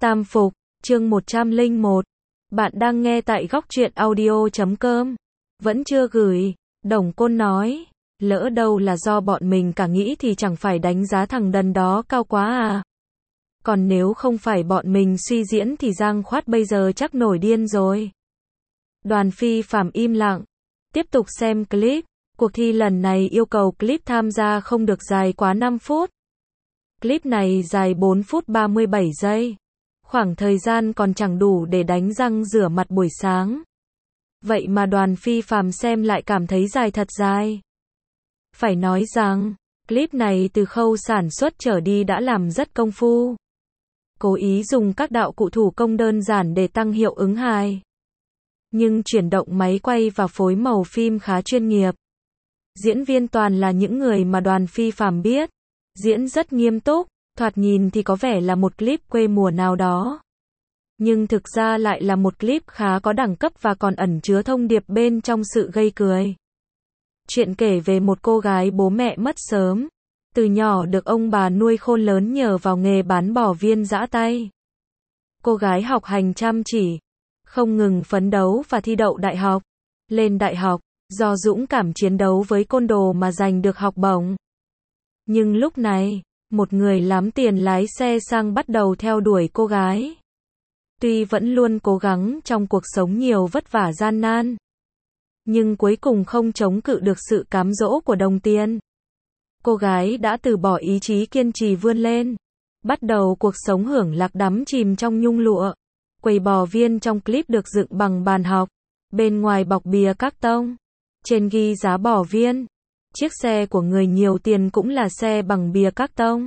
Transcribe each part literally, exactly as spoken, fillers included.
Tam Phục, chương một trăm lẻ một. Bạn đang nghe tại góc truyện audio chấm com. Vẫn chưa gửi, Đồng Côn nói. Lỡ đâu là do bọn mình cả nghĩ thì chẳng phải đánh giá thằng đần đó cao quá à. Còn nếu không phải bọn mình suy diễn thì Giang Khoát bây giờ chắc nổi điên rồi. Đoàn Phi Phạm im lặng. Tiếp tục xem clip. Cuộc thi lần này yêu cầu clip tham gia không được dài quá năm phút. Clip này dài bốn phút ba mươi bảy giây. Khoảng thời gian còn chẳng đủ để đánh răng rửa mặt buổi sáng. Vậy mà Đoàn Phi Phạm xem lại cảm thấy dài thật dài. Phải nói rằng, clip này từ khâu sản xuất trở đi đã làm rất công phu. Cố ý dùng các đạo cụ thủ công đơn giản để tăng hiệu ứng hài. Nhưng chuyển động máy quay và phối màu phim khá chuyên nghiệp. Diễn viên toàn là những người mà Đoàn Phi Phạm biết. Diễn rất nghiêm túc, thoạt nhìn thì có vẻ là một clip quê mùa nào đó. Nhưng thực ra lại là một clip khá có đẳng cấp và còn ẩn chứa thông điệp bên trong sự gây cười. Chuyện kể về một cô gái bố mẹ mất sớm. Từ nhỏ được ông bà nuôi khôn lớn nhờ vào nghề bán bò viên giã tay. Cô gái học hành chăm chỉ, không ngừng phấn đấu và thi đậu đại học. Lên đại học, do dũng cảm chiến đấu với côn đồ mà giành được học bổng. Nhưng lúc này, một người lắm tiền lái xe sang bắt đầu theo đuổi cô gái. Tuy vẫn luôn cố gắng trong cuộc sống nhiều vất vả gian nan, nhưng cuối cùng không chống cự được sự cám dỗ của đồng tiền. Cô gái đã từ bỏ ý chí kiên trì vươn lên, bắt đầu cuộc sống hưởng lạc đắm chìm trong nhung lụa. Quầy bò viên trong clip được dựng bằng bàn học, bên ngoài bọc bìa các tông, trên ghi giá bò viên. Chiếc xe của người nhiều tiền cũng là xe bằng bìa các tông.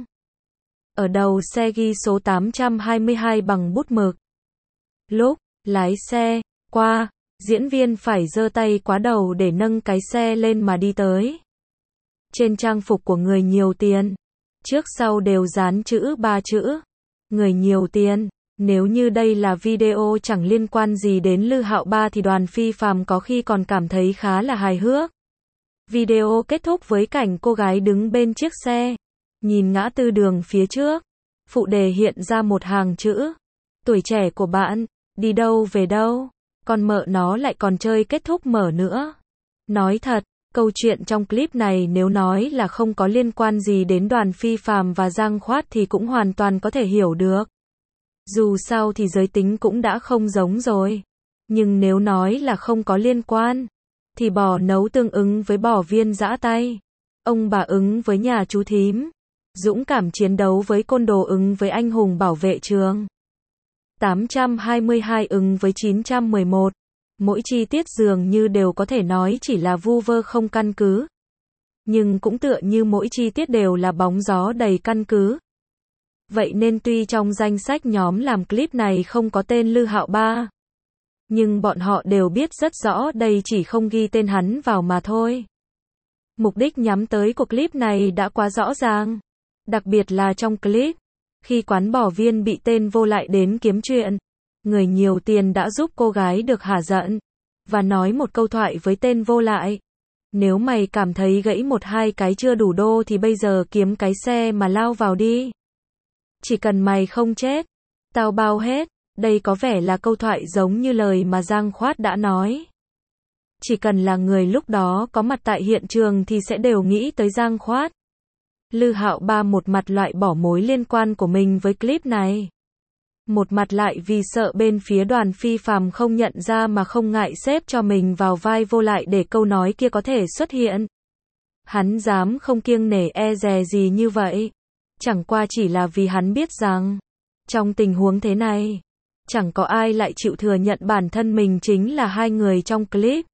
Ở đầu xe ghi số tám trăm hai mươi hai bằng bút mực. Lúc lái xe qua, diễn viên phải giơ tay quá đầu để nâng cái xe lên mà đi tới. Trên trang phục của người nhiều tiền, trước sau đều dán chữ ba chữ. Người nhiều tiền. Nếu như đây là video chẳng liên quan gì đến Lư Hạo Ba thì Đoàn Phi Phạm có khi còn cảm thấy khá là hài hước. Video kết thúc với cảnh cô gái đứng bên chiếc xe, nhìn ngã tư đường phía trước. Phụ đề hiện ra một hàng chữ. Tuổi trẻ của bạn, đi đâu về đâu, còn mợ nó lại còn chơi kết thúc mở nữa. Nói thật, câu chuyện trong clip này nếu nói là không có liên quan gì đến Đoàn Phi Phạm và Giang Khoát thì cũng hoàn toàn có thể hiểu được. Dù sao thì giới tính cũng đã không giống rồi. Nhưng nếu nói là không có liên quan, thì bò nấu tương ứng với bò viên giã tay. Ông bà ứng với nhà chú thím. Dũng cảm chiến đấu với côn đồ ứng với anh hùng bảo vệ trường. tám trăm hai mươi hai ứng với chín trăm mười một. Mỗi chi tiết dường như đều có thể nói chỉ là vu vơ không căn cứ. Nhưng cũng tựa như mỗi chi tiết đều là bóng gió đầy căn cứ. Vậy nên tuy trong danh sách nhóm làm clip này không có tên Lư Hạo Ba, nhưng bọn họ đều biết rất rõ đây chỉ không ghi tên hắn vào mà thôi. Mục đích nhắm tới của clip này đã quá rõ ràng. Đặc biệt là trong clip, khi quán bò viên bị tên vô lại đến kiếm chuyện, người nhiều tiền đã giúp cô gái được hả giận, và nói một câu thoại với tên vô lại. Nếu mày cảm thấy gãy một hai cái chưa đủ đô thì bây giờ kiếm cái xe mà lao vào đi. Chỉ cần mày không chết, tao bao hết. Đây có vẻ là câu thoại giống như lời mà Giang Khoát đã nói. Chỉ cần là người lúc đó có mặt tại hiện trường thì sẽ đều nghĩ tới Giang Khoát. Lư Hạo Ba một mặt loại bỏ mối liên quan của mình với clip này. Một mặt lại vì sợ bên phía Đoàn Phi Phạm không nhận ra mà không ngại xếp cho mình vào vai vô lại để câu nói kia có thể xuất hiện. Hắn dám không kiêng nể e dè gì như vậy. Chẳng qua chỉ là vì hắn biết rằng, trong tình huống thế này, chẳng có ai lại chịu thừa nhận bản thân mình chính là hai người trong clip.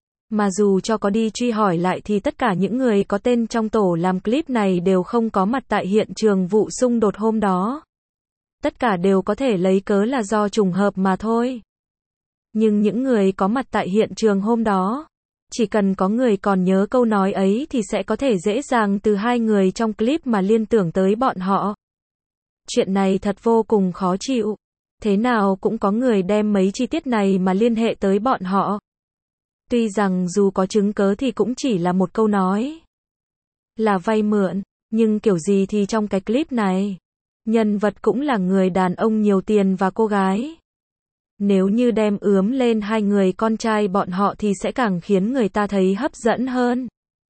Mà dù cho có đi truy hỏi lại thì tất cả những người có tên trong tổ làm clip này đều không có mặt tại hiện trường vụ xung đột hôm đó. Tất cả đều có thể lấy cớ là do trùng hợp mà thôi. Nhưng những người có mặt tại hiện trường hôm đó, chỉ cần có người còn nhớ câu nói ấy thì sẽ có thể dễ dàng từ hai người trong clip mà liên tưởng tới bọn họ. Chuyện này thật vô cùng khó chịu. Thế nào cũng có người đem mấy chi tiết này mà liên hệ tới bọn họ. Tuy rằng dù có chứng cớ thì cũng chỉ là một câu nói là vay mượn, nhưng kiểu gì thì trong cái clip này, Nhân vật cũng là người đàn ông nhiều tiền và cô gái. Nếu như đem ướm lên hai người con trai bọn họ thì sẽ càng khiến người ta thấy hấp dẫn hơn.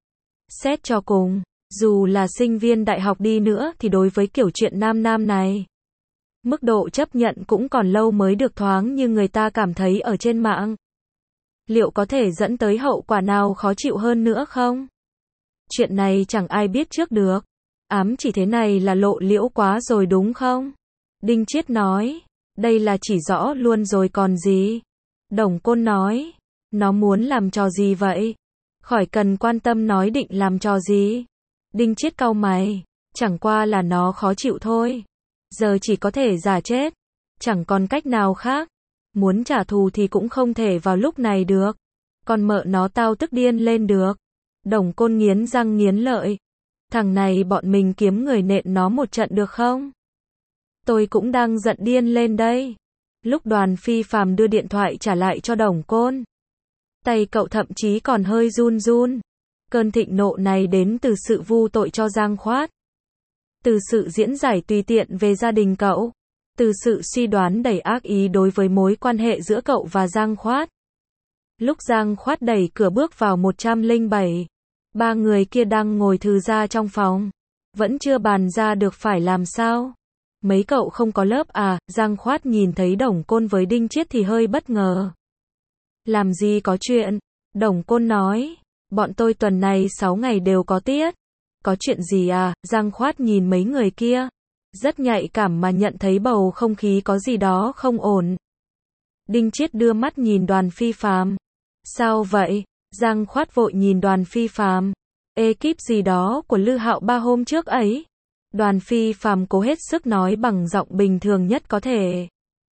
Xét cho cùng, dù là sinh viên đại học đi nữa thì đối với kiểu chuyện nam nam này, mức độ chấp nhận cũng còn lâu mới được thoáng như người ta cảm thấy ở trên mạng. Liệu có thể dẫn tới hậu quả nào khó chịu hơn nữa không? Chuyện này chẳng ai biết trước được. Ám chỉ thế này là lộ liễu quá rồi đúng không? Đinh Chiết nói, đây là chỉ rõ luôn rồi còn gì. Đồng Côn nói, nó muốn làm trò gì vậy? Khỏi cần quan tâm nói định làm trò gì. Đinh Chiết cau mày, chẳng qua là nó khó chịu thôi. Giờ chỉ có thể giả chết, chẳng còn cách nào khác. Muốn trả thù thì cũng không thể vào lúc này được. Còn mợ nó tao tức điên lên được. Đồng Côn nghiến răng nghiến lợi. Thằng này bọn mình kiếm người nện nó một trận được không? Tôi cũng đang giận điên lên đây. Lúc Đoàn Phi Phàm đưa điện thoại trả lại cho Đồng Côn, tay cậu thậm chí còn hơi run run. Cơn thịnh nộ này đến từ sự vu tội cho Giang Khoát, từ sự diễn giải tùy tiện về gia đình cậu, từ sự suy đoán đầy ác ý đối với mối quan hệ giữa cậu và Giang Khoát. Lúc Giang Khoát đẩy cửa bước vào một trăm lẻ bảy, ba người kia đang ngồi thư ra trong phòng, vẫn chưa bàn ra được phải làm sao. Mấy cậu không có lớp à? Giang Khoát nhìn thấy Đồng Côn với Đinh Chiết thì hơi bất ngờ. Làm gì có chuyện? Đồng Côn nói, bọn tôi tuần này sáu ngày đều có tiết. Có chuyện gì à? Giang Khoát nhìn mấy người kia, rất nhạy cảm mà nhận thấy bầu không khí có gì đó không ổn. Đinh Chiết đưa mắt nhìn Đoàn Phi Phàm. Sao vậy? Giang Khoát vội nhìn Đoàn Phi Phàm. Ekip gì đó của Lư Hạo Ba hôm trước ấy. Đoàn Phi Phàm cố hết sức nói bằng giọng bình thường nhất có thể.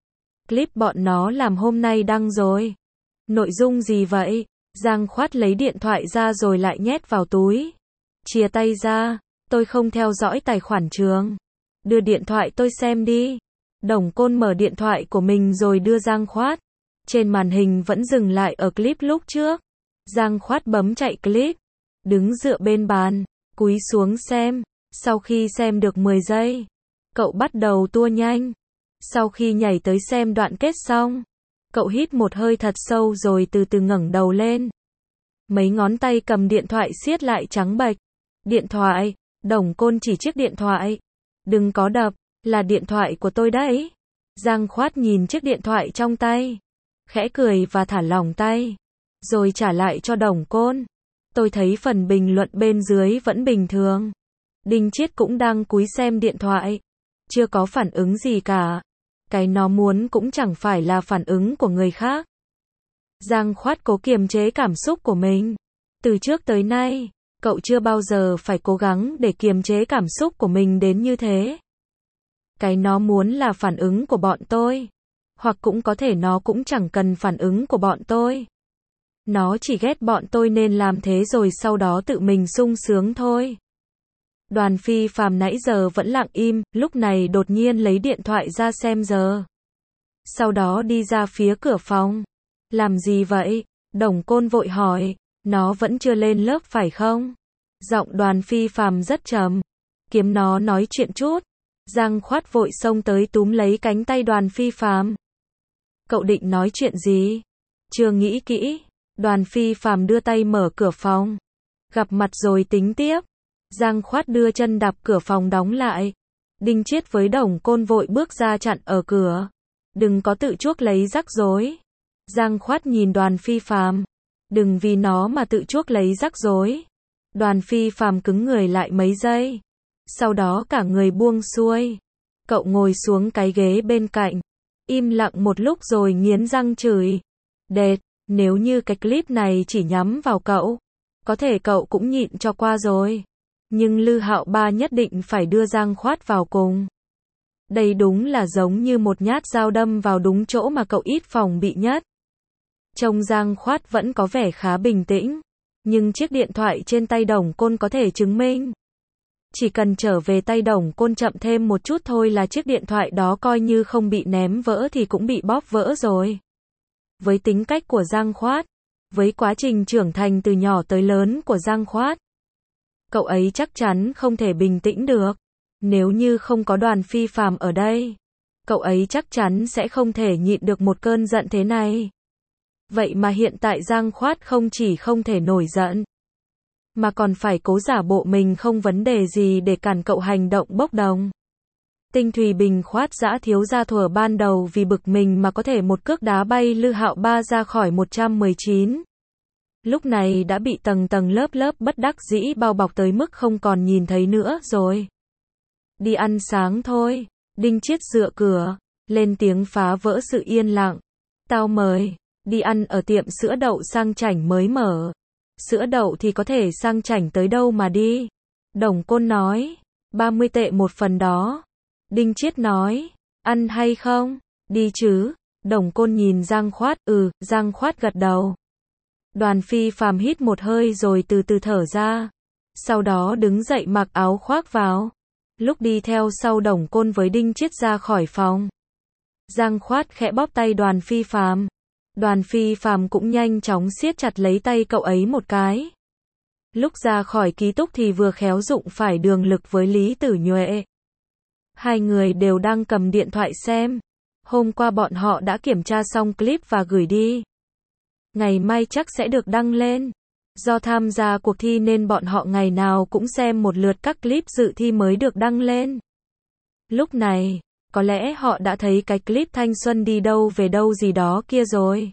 Clip bọn nó làm hôm nay đăng rồi. Nội dung gì vậy? Giang Khoát lấy điện thoại ra rồi lại nhét vào túi. Chia tay ra, tôi không theo dõi tài khoản trường. Đưa điện thoại tôi xem đi. Đồng Côn mở điện thoại của mình rồi đưa Giang Khoát. Trên màn hình vẫn dừng lại ở clip lúc trước. Giang Khoát bấm chạy clip, đứng dựa bên bàn, cúi xuống xem. Sau khi xem được mười giây, cậu bắt đầu tua nhanh. Sau khi nhảy tới xem đoạn kết xong, cậu hít một hơi thật sâu rồi từ từ ngẩng đầu lên. Mấy ngón tay cầm điện thoại siết lại trắng bệch. Điện thoại, Đồng Côn chỉ chiếc điện thoại. Đừng có đập, là điện thoại của tôi đấy. Giang Khoát nhìn chiếc điện thoại trong tay, khẽ cười và thả lỏng tay, rồi trả lại cho Đồng Côn. Tôi thấy phần bình luận bên dưới vẫn bình thường. Đinh Chiết cũng đang cúi xem điện thoại, chưa có phản ứng gì cả. Cái nó muốn cũng chẳng phải là phản ứng của người khác. Giang Khoát cố kiềm chế cảm xúc của mình. Từ trước tới nay, cậu chưa bao giờ phải cố gắng để kiềm chế cảm xúc của mình đến như thế. Cái nó muốn là phản ứng của bọn tôi. Hoặc cũng có thể nó cũng chẳng cần phản ứng của bọn tôi. Nó chỉ ghét bọn tôi nên làm thế rồi sau đó tự mình sung sướng thôi. Đoàn Phi Phàm nãy giờ vẫn lặng im, lúc này đột nhiên lấy điện thoại ra xem giờ. Sau đó đi ra phía cửa phòng. Làm gì vậy? Đồng Côn vội hỏi. Nó vẫn chưa lên lớp phải không? Giọng Đoàn Phi Phàm rất trầm. Kiếm nó nói chuyện chút. Giang Khoát vội xông tới túm lấy cánh tay Đoàn Phi Phàm. Cậu định nói chuyện gì? Chưa nghĩ kỹ. Đoàn Phi Phàm đưa tay mở cửa phòng. Gặp mặt rồi tính tiếp. Giang Khoát đưa chân đạp cửa phòng đóng lại. Đinh Chiết với Đồng Côn vội bước ra chặn ở cửa. Đừng có tự chuốc lấy rắc rối. Giang Khoát nhìn Đoàn Phi Phàm. Đừng vì nó mà tự chuốc lấy rắc rối. Đoàn Phi Phàm cứng người lại mấy giây. Sau đó cả người buông xuôi. Cậu ngồi xuống cái ghế bên cạnh. Im lặng một lúc rồi nghiến răng chửi. Đệt, nếu như cái clip này chỉ nhắm vào cậu, có thể cậu cũng nhịn cho qua rồi. Nhưng Lư Hạo Ba nhất định phải đưa Giang Khoát vào cùng. Đây đúng là giống như một nhát dao đâm vào đúng chỗ mà cậu ít phòng bị nhất. Trông Giang Khoát vẫn có vẻ khá bình tĩnh. Nhưng chiếc điện thoại trên tay Đồng Côn có thể chứng minh. Chỉ cần trở về tay Đồng Côn chậm thêm một chút thôi là chiếc điện thoại đó coi như không bị ném vỡ thì cũng bị bóp vỡ rồi. Với tính cách của Giang Khoát, với quá trình trưởng thành từ nhỏ tới lớn của Giang Khoát, cậu ấy chắc chắn không thể bình tĩnh được. Nếu như không có Đoàn Phi Phàm ở đây, cậu ấy chắc chắn sẽ không thể nhịn được một cơn giận thế này. Vậy mà hiện tại Giang Khoát không chỉ không thể nổi giận, mà còn phải cố giả bộ mình không vấn đề gì để cản cậu hành động bốc đồng. Tinh Thùy Bình khoát dã thiếu gia thuở ban đầu vì bực mình mà có thể một cước đá bay Lư Hạo Ba ra khỏi một trăm mười chín. Lúc này đã bị tầng tầng lớp lớp bất đắc dĩ bao bọc tới mức không còn nhìn thấy nữa rồi. Đi ăn sáng thôi. Đinh Chiết dựa cửa, lên tiếng phá vỡ sự yên lặng. Tao mời, đi ăn ở tiệm sữa đậu sang chảnh mới mở. Sữa đậu thì có thể sang chảnh tới đâu mà đi. Đồng Côn nói, ba mươi tệ một phần đó. Đinh Chiết nói, ăn hay không? Đi chứ. Đồng Côn nhìn Giang Khoát, ừ, Giang Khoát gật đầu. Đoàn Phi Phàm hít một hơi rồi từ từ thở ra. Sau đó đứng dậy mặc áo khoác vào. Lúc đi theo sau Đồng Côn với Đinh Chiết ra khỏi phòng, Giang Khoát khẽ bóp tay Đoàn Phi Phàm. Đoàn Phi Phàm cũng nhanh chóng siết chặt lấy tay cậu ấy một cái. Lúc ra khỏi ký túc thì vừa khéo dụng phải đường lực với Lý Tử Nhuệ. Hai người đều đang cầm điện thoại xem. Hôm qua bọn họ đã kiểm tra xong clip và gửi đi. Ngày mai chắc sẽ được đăng lên. Do tham gia cuộc thi nên bọn họ ngày nào cũng xem một lượt các clip dự thi mới được đăng lên. Lúc này, có lẽ họ đã thấy cái clip thanh xuân đi đâu về đâu gì đó kia rồi.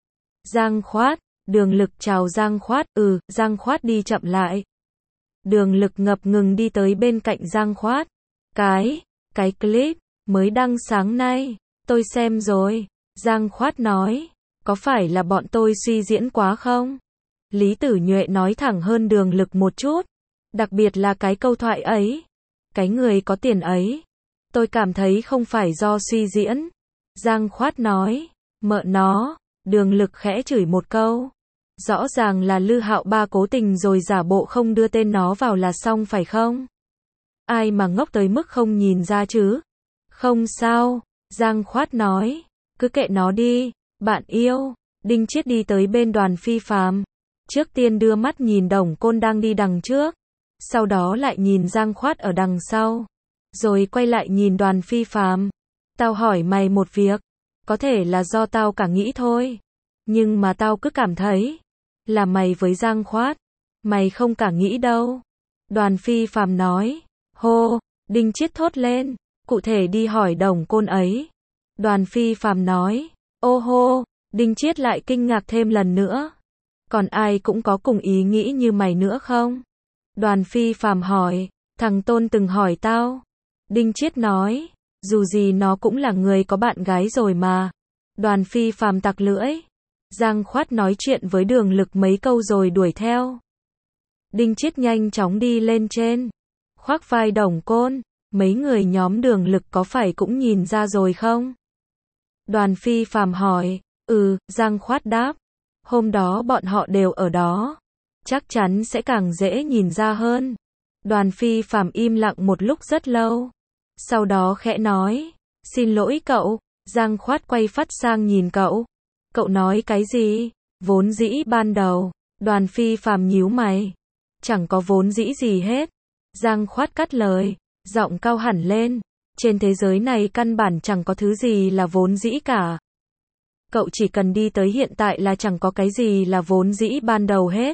Giang Khoát, Đường Lực chào Giang Khoát, ừ, Giang Khoát đi chậm lại. Đường Lực ngập ngừng đi tới bên cạnh Giang Khoát. Cái, cái clip, mới đăng sáng nay, tôi xem rồi. Giang Khoát nói, có phải là bọn tôi suy diễn quá không? Lý Tử Nhuệ nói thẳng hơn Đường Lực một chút. Đặc biệt là cái câu thoại ấy. Cái người có tiền ấy. Tôi cảm thấy không phải do suy diễn. Giang Khoát nói, mợ nó. Đường Lực khẽ chửi một câu. Rõ ràng là Lư Hạo Ba cố tình rồi giả bộ không đưa tên nó vào là xong phải không? Ai mà ngốc tới mức không nhìn ra chứ? Không sao. Giang Khoát nói, cứ kệ nó đi. Bạn yêu. Đinh Chiết đi tới bên Đoàn Phi Phàm. Trước tiên đưa mắt nhìn Đồng Côn đang đi đằng trước. Sau đó lại nhìn Giang Khoát ở đằng sau. Rồi quay lại nhìn Đoàn Phi Phàm. Tao hỏi mày một việc. Có thể là do tao cả nghĩ thôi. Nhưng mà tao cứ cảm thấy. Là mày với Giang Khoát. Mày không cả nghĩ đâu. Đoàn Phi Phàm nói. Hô. Đinh Chiết thốt lên. Cụ thể đi hỏi Đồng Côn ấy. Đoàn Phi Phàm nói. Ô hô. Đinh Chiết lại kinh ngạc thêm lần nữa. Còn ai cũng có cùng ý nghĩ như mày nữa không? Đoàn Phi Phàm hỏi. Thằng Tôn từng hỏi tao. Đinh Chiết nói. Dù gì nó cũng là người có bạn gái rồi mà. Đoàn Phi Phàm tặc lưỡi. Giang Khoát nói chuyện với Đường Lực mấy câu rồi đuổi theo. Đinh Chiết nhanh chóng đi lên trên. Khoác vai Đồng Côn. Mấy người nhóm Đường Lực có phải cũng nhìn ra rồi không? Đoàn Phi Phàm hỏi. Ừ, Giang Khoát đáp. Hôm đó bọn họ đều ở đó. Chắc chắn sẽ càng dễ nhìn ra hơn. Đoàn Phi Phàm im lặng một lúc rất lâu. Sau đó khẽ nói. Xin lỗi cậu. Giang Khoát quay phát sang nhìn cậu. Cậu nói cái gì? Vốn dĩ ban đầu. Đoàn Phi Phàm nhíu mày. Chẳng có vốn dĩ gì hết. Giang Khoát cắt lời. Giọng cao hẳn lên. Trên thế giới này căn bản chẳng có thứ gì là vốn dĩ cả. Cậu chỉ cần đi tới hiện tại là chẳng có cái gì là vốn dĩ ban đầu hết.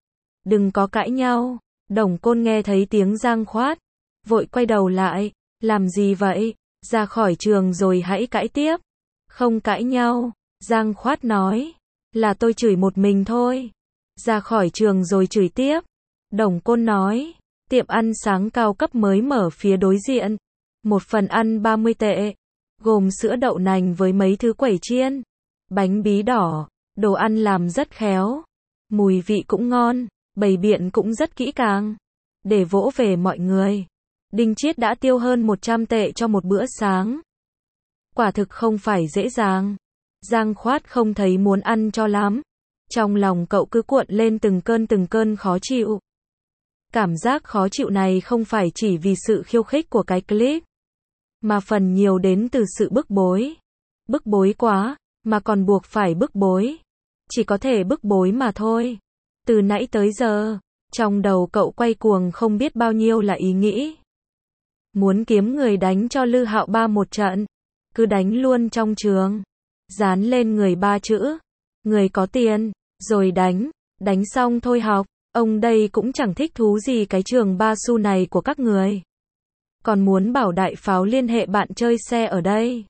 Đừng có cãi nhau. Đồng Côn nghe thấy tiếng Giang Khoát. Vội quay đầu lại. Làm gì vậy? Ra khỏi trường rồi hãy cãi tiếp. Không cãi nhau. Giang Khoát nói. Là tôi chửi một mình thôi. Ra khỏi trường rồi chửi tiếp. Đồng Côn nói. Tiệm ăn sáng cao cấp mới mở phía đối diện. Một phần ăn ba mươi tệ. Gồm sữa đậu nành với mấy thứ quẩy chiên. Bánh bí đỏ. Đồ ăn làm rất khéo. Mùi vị cũng ngon. Bày biện cũng rất kỹ càng. Để vỗ về mọi người. Đinh Chiết đã tiêu hơn một trăm tệ cho một bữa sáng. Quả thực không phải dễ dàng. Giang Khoát không thấy muốn ăn cho lắm. Trong lòng cậu cứ cuộn lên từng cơn từng cơn khó chịu. Cảm giác khó chịu này không phải chỉ vì sự khiêu khích của cái clip. Mà phần nhiều đến từ sự bức bối. Bức bối quá, mà còn buộc phải bức bối. Chỉ có thể bức bối mà thôi. Từ nãy tới giờ, trong đầu cậu quay cuồng không biết bao nhiêu là ý nghĩ. muốn kiếm người đánh cho Lư Hạo Ba một trận, cứ đánh luôn trong trường, dán lên người ba chữ, người có tiền, rồi đánh, đánh xong thôi học, ông đây cũng chẳng thích thú gì cái trường ba xu này của các người. Còn muốn bảo đại pháo liên hệ bạn chơi xe ở đây.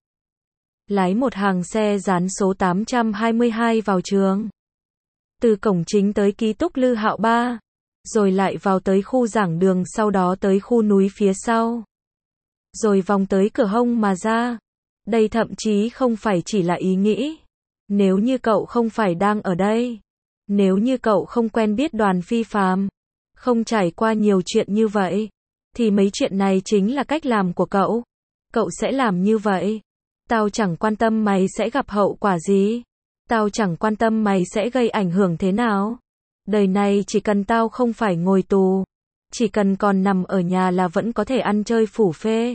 Lái một hàng xe dán số tám trăm hai mươi hai vào trường. Từ cổng chính tới ký túc Lư Hạo Ba, rồi lại vào tới khu giảng đường, sau đó tới khu núi phía sau, rồi vòng tới cửa hông mà ra. Đây thậm chí không phải chỉ là ý nghĩ. Nếu như cậu không phải đang ở đây, nếu như cậu không quen biết Đoàn Phi Phàm, không trải qua nhiều chuyện như vậy, thì mấy chuyện này chính là cách làm của cậu. Cậu sẽ làm như vậy. Tao chẳng quan tâm mày sẽ gặp hậu quả gì. Tao chẳng quan tâm mày sẽ gây ảnh hưởng thế nào. Đời này chỉ cần tao không phải ngồi tù, chỉ cần còn nằm ở nhà là vẫn có thể ăn chơi phủ phê.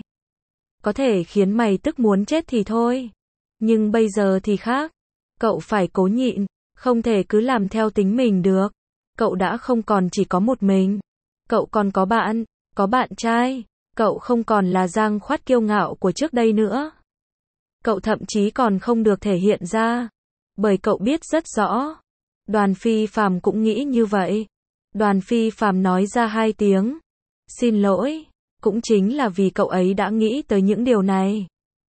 Có thể khiến mày tức muốn chết thì thôi. Nhưng bây giờ thì khác. Cậu phải cố nhịn, không thể cứ làm theo tính mình được. Cậu đã không còn chỉ có một mình. Cậu còn có bạn, có bạn trai. Cậu không còn là Giang Khoát kiêu ngạo của trước đây nữa. Cậu thậm chí còn không được thể hiện ra. Bởi cậu biết rất rõ. Đoàn Phi Phàm cũng nghĩ như vậy. Đoàn Phi Phàm nói ra hai tiếng xin lỗi, cũng chính là vì cậu ấy đã nghĩ tới những điều này.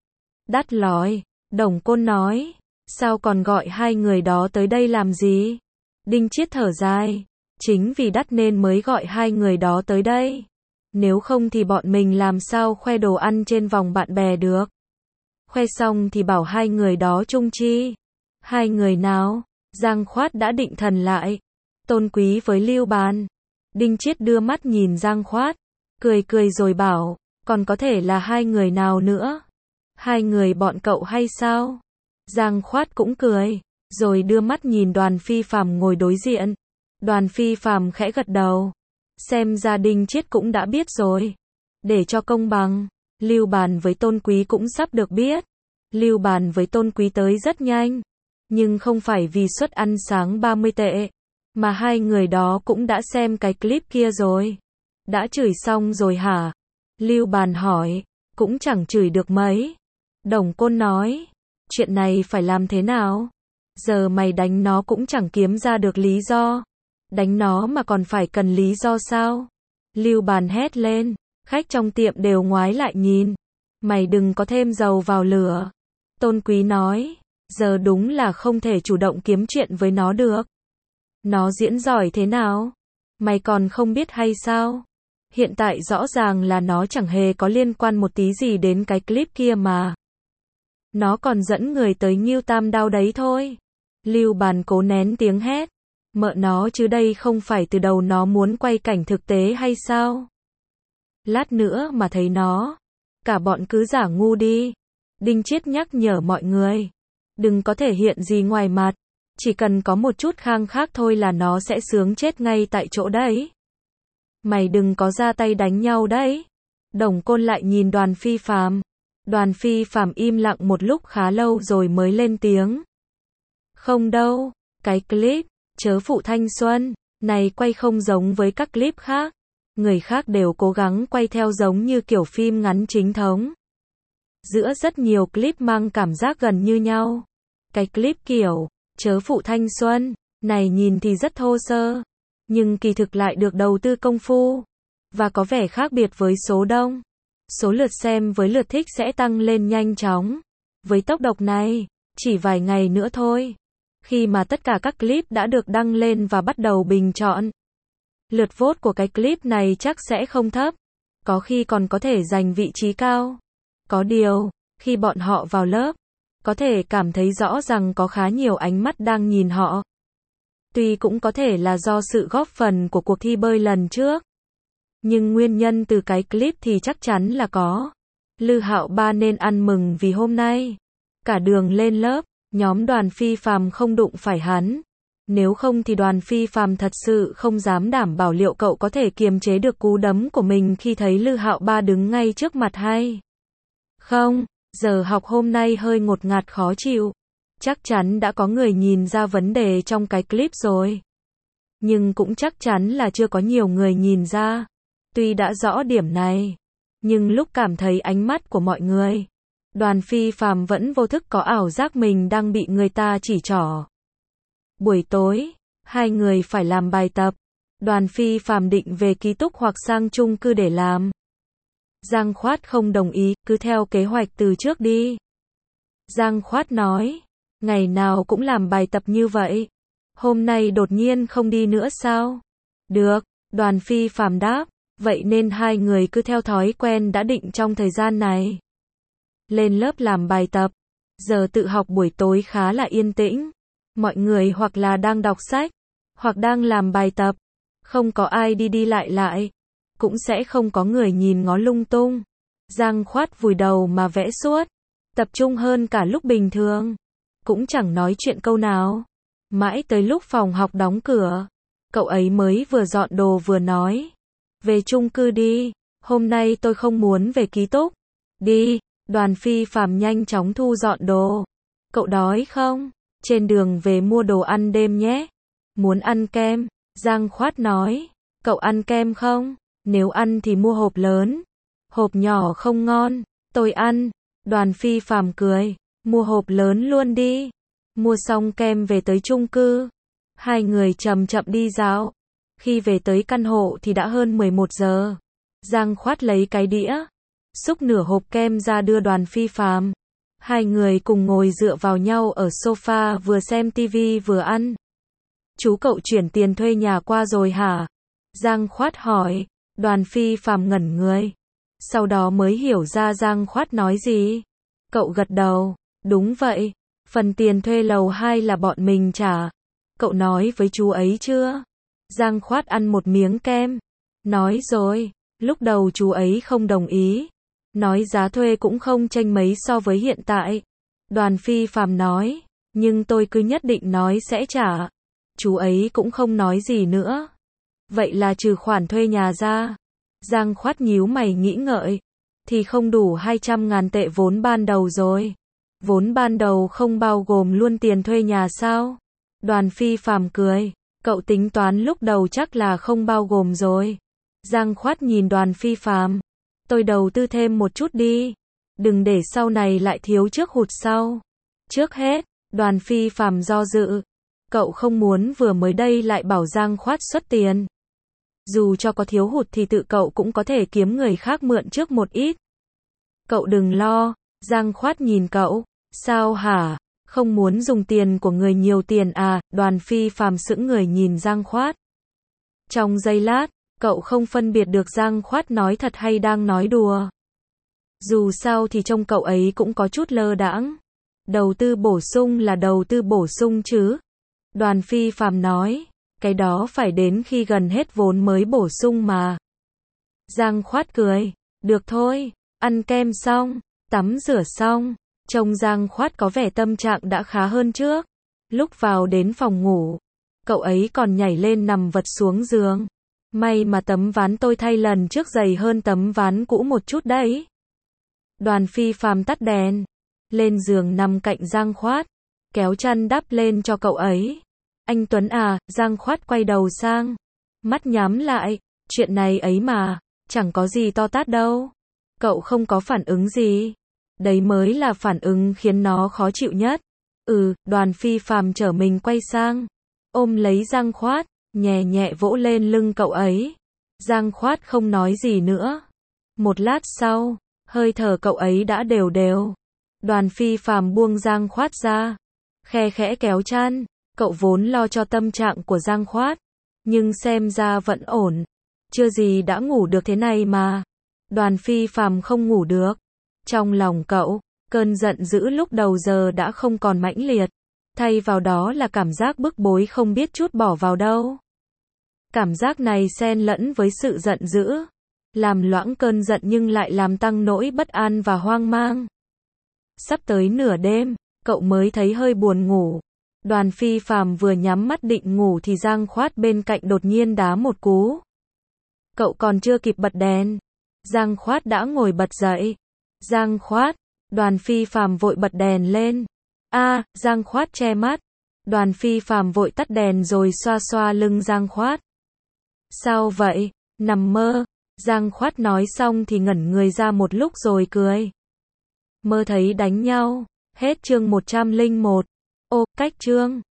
Đắt lòi, Đồng Côn nói, sao còn gọi hai người đó tới đây làm gì? Đinh Chiết thở dài, chính vì đắt nên mới gọi hai người đó tới đây. Nếu không thì bọn mình làm sao khoe đồ ăn trên vòng bạn bè được. Khoe xong thì bảo hai người đó chung chi. Hai người nào? Giang Khoát đã định thần lại. Tôn Quý với Lưu Bàn. Đinh Chiết đưa mắt nhìn Giang Khoát, cười cười rồi bảo, còn có thể là hai người nào nữa? Hai người bọn cậu hay sao? Giang Khoát cũng cười, rồi đưa mắt nhìn Đoàn Phi Phàm ngồi đối diện. Đoàn Phi Phàm khẽ gật đầu. Xem ra Đinh Chiết cũng đã biết rồi. Để cho công bằng, Lưu Bàn với Tôn Quý cũng sắp được biết. Lưu Bàn với Tôn Quý tới rất nhanh, nhưng không phải vì suất ăn sáng ba mươi tệ, mà hai người đó cũng đã xem cái clip kia rồi. Đã chửi xong rồi hả? Lưu Bàn hỏi. Cũng chẳng chửi được mấy. Đồng Côn nói, chuyện này phải làm thế nào? Giờ mày đánh nó cũng chẳng kiếm ra được lý do. Đánh nó mà còn phải cần lý do sao? Lưu Bàn hét lên. Khách trong tiệm đều ngoái lại nhìn. Mày đừng có thêm dầu vào lửa. Tôn Quý nói, giờ đúng là không thể chủ động kiếm chuyện với nó được. Nó diễn giỏi thế nào? Mày còn không biết hay sao? Hiện tại rõ ràng là nó chẳng hề có liên quan một tí gì đến cái clip kia mà. Nó còn dẫn người tới Ngưu Tam Đao đấy thôi. Lưu Bàn cố nén tiếng hét. Mợ nó chứ đây không phải từ đầu nó muốn quay cảnh thực tế hay sao? Lát nữa mà thấy nó, cả bọn cứ giả ngu đi. Đinh Chiết nhắc nhở mọi người. Đừng có thể hiện gì ngoài mặt. Chỉ cần có một chút khang khác thôi là nó sẽ sướng chết ngay tại chỗ đấy. Mày đừng có ra tay đánh nhau đấy. Đồng Côn lại nhìn Đoàn Phi Phàm. Đoàn Phi Phàm im lặng một lúc khá lâu rồi mới lên tiếng. Không đâu, cái clip Chớ Phụ Thanh Xuân này quay không giống với các clip khác. Người khác đều cố gắng quay theo giống như kiểu phim ngắn chính thống. Giữa rất nhiều clip mang cảm giác gần như nhau. Cái clip kiểu Chớ Phụ Thanh Xuân này nhìn thì rất thô sơ, nhưng kỳ thực lại được đầu tư công phu, và có vẻ khác biệt với số đông. Số lượt xem với lượt thích sẽ tăng lên nhanh chóng. Với tốc độ này, chỉ vài ngày nữa thôi, khi mà tất cả các clip đã được đăng lên và bắt đầu bình chọn, lượt vote của cái clip này chắc sẽ không thấp, có khi còn có thể giành vị trí cao. Có điều, khi bọn họ vào lớp, có thể cảm thấy rõ rằng có khá nhiều ánh mắt đang nhìn họ. Tuy cũng có thể là do sự góp phần của cuộc thi bơi lần trước, nhưng nguyên nhân từ cái clip thì chắc chắn là có. Lư Hạo Ba nên ăn mừng vì hôm nay, cả đường lên lớp, nhóm Đoàn Phi Phàm không đụng phải hắn. Nếu không thì Đoàn Phi Phàm thật sự không dám đảm bảo liệu cậu có thể kiềm chế được cú đấm của mình khi thấy Lư Hạo Ba đứng ngay trước mặt hay không. Giờ học hôm nay hơi ngột ngạt khó chịu. Chắc chắn đã có người nhìn ra vấn đề trong cái clip rồi. Nhưng cũng chắc chắn là chưa có nhiều người nhìn ra. Tuy đã rõ điểm này, Nhưng lúc cảm thấy ánh mắt của mọi người, Đoàn Phi Phàm vẫn vô thức có ảo giác mình đang bị người ta chỉ trỏ. Buổi tối, hai người phải làm bài tập. Đoàn Phi Phàm định về ký túc hoặc sang chung cư để làm. Giang Khoát không đồng ý, cứ theo kế hoạch từ trước đi. Giang Khoát nói, ngày nào cũng làm bài tập như vậy. Hôm nay đột nhiên không đi nữa sao? Được, Đoàn Phi Phàm đáp, vậy nên hai người cứ theo thói quen đã định trong thời gian này. Lên lớp làm bài tập, giờ tự học buổi tối khá là yên tĩnh. Mọi người hoặc là đang đọc sách, hoặc đang làm bài tập. Không có ai đi đi lại lại. Cũng sẽ không có người nhìn ngó lung tung. Giang Khoát vùi đầu mà vẽ suốt. Tập trung hơn cả lúc bình thường. Cũng chẳng nói chuyện câu nào. Mãi tới lúc phòng học đóng cửa, cậu ấy mới vừa dọn đồ vừa nói. Về chung cư đi, hôm nay tôi không muốn về ký túc. Đi, Đoàn Phi Phàm nhanh chóng thu dọn đồ. Cậu đói không? Trên đường về mua đồ ăn đêm nhé. Muốn ăn kem? Giang Khoát nói. Cậu ăn kem không? Nếu ăn thì mua hộp lớn. Hộp nhỏ không ngon. Tôi ăn. Đoàn Phi Phàm cười. Mua hộp lớn luôn đi. Mua xong kem về tới chung cư. Hai người chậm chậm đi dạo. Khi về tới căn hộ thì đã hơn mười một giờ. Giang Khoát lấy cái đĩa, xúc nửa hộp kem ra đưa Đoàn Phi Phàm. Hai người cùng ngồi dựa vào nhau ở sofa vừa xem tivi vừa ăn. Chú cậu chuyển tiền thuê nhà qua rồi hả? Giang Khoát hỏi. Đoàn Phi Phàm ngẩn người. Sau đó mới hiểu ra Giang Khoát nói gì. Cậu gật đầu. Đúng vậy. Phần tiền thuê lầu hai là bọn mình trả. Cậu nói với chú ấy chưa? Giang Khoát ăn một miếng kem. Nói rồi. Lúc đầu chú ấy không đồng ý. Nói giá thuê cũng không chênh mấy so với hiện tại. Đoàn Phi Phàm nói. Nhưng tôi cứ nhất định nói sẽ trả. Chú ấy cũng không nói gì nữa. Vậy là trừ khoản thuê nhà ra. Giang Khoát nhíu mày nghĩ ngợi. Thì không đủ hai trăm ngàn tệ vốn ban đầu rồi. Vốn ban đầu không bao gồm luôn tiền thuê nhà sao? Đoàn Phi Phàm cười. Cậu tính toán lúc đầu chắc là không bao gồm rồi. Giang Khoát nhìn Đoàn Phi Phàm. Tôi đầu tư thêm một chút đi. Đừng để sau này lại thiếu trước hụt sau. Trước hết, Đoàn Phi Phàm do dự. Cậu không muốn vừa mới đây lại bảo Giang Khoát xuất tiền. Dù cho có thiếu hụt thì tự cậu cũng có thể kiếm người khác mượn trước một ít. Cậu đừng lo. Giang Khoát nhìn cậu. Sao hả? Không muốn dùng tiền của người nhiều tiền à? Đoàn Phi Phàm sững người nhìn Giang Khoát. Trong giây lát, cậu không phân biệt được Giang Khoát nói thật hay đang nói đùa. Dù sao thì trông cậu ấy cũng có chút lơ đãng. Đầu tư bổ sung là đầu tư bổ sung chứ. Đoàn Phi Phàm nói. Cái đó phải đến khi gần hết vốn mới bổ sung mà. Giang Khoát cười. Được thôi. Ăn kem xong, tắm rửa xong. Trông Giang Khoát có vẻ tâm trạng đã khá hơn trước. Lúc vào đến phòng ngủ, cậu ấy còn nhảy lên nằm vật xuống giường. May mà tấm ván tôi thay lần trước dày hơn tấm ván cũ một chút đấy. Đoàn Phi Phàm tắt đèn, lên giường nằm cạnh Giang Khoát, kéo chăn đắp lên cho cậu ấy. Anh Tuấn à? Giang Khoát quay đầu sang, mắt nhắm lại. Chuyện này ấy mà, chẳng có gì to tát đâu. Cậu không có phản ứng gì. Đấy mới là phản ứng khiến nó khó chịu nhất. Ừ, Đoàn Phi Phàm trở mình quay sang, ôm lấy Giang Khoát, nhẹ nhẹ vỗ lên lưng cậu ấy. Giang Khoát không nói gì nữa. Một lát sau, hơi thở cậu ấy đã đều đều. Đoàn Phi Phàm buông Giang Khoát ra, khe khẽ kéo chăn. Cậu vốn lo cho tâm trạng của Giang Khoát, nhưng xem ra vẫn ổn. Chưa gì đã ngủ được thế này mà. Đoàn Phi Phàm không ngủ được. Trong lòng cậu, cơn giận dữ lúc đầu giờ đã không còn mãnh liệt. Thay vào đó là cảm giác bức bối không biết chút bỏ vào đâu. Cảm giác này xen lẫn với sự giận dữ, làm loãng cơn giận nhưng lại làm tăng nỗi bất an và hoang mang. Sắp tới nửa đêm, cậu mới thấy hơi buồn ngủ. Đoàn Phi Phàm vừa nhắm mắt định ngủ thì Giang Khoát bên cạnh đột nhiên đá một cú. Cậu còn chưa kịp bật đèn, Giang Khoát đã ngồi bật dậy. Giang Khoát, Đoàn Phi Phàm vội bật đèn lên. A, à, Giang Khoát che mắt. Đoàn Phi Phàm vội tắt đèn rồi xoa xoa lưng Giang Khoát. Sao vậy? Nằm mơ? Giang Khoát nói xong thì ngẩn người ra một lúc rồi cười. Mơ thấy đánh nhau. Hết chương một trăm lẻ một. Ô, cách chương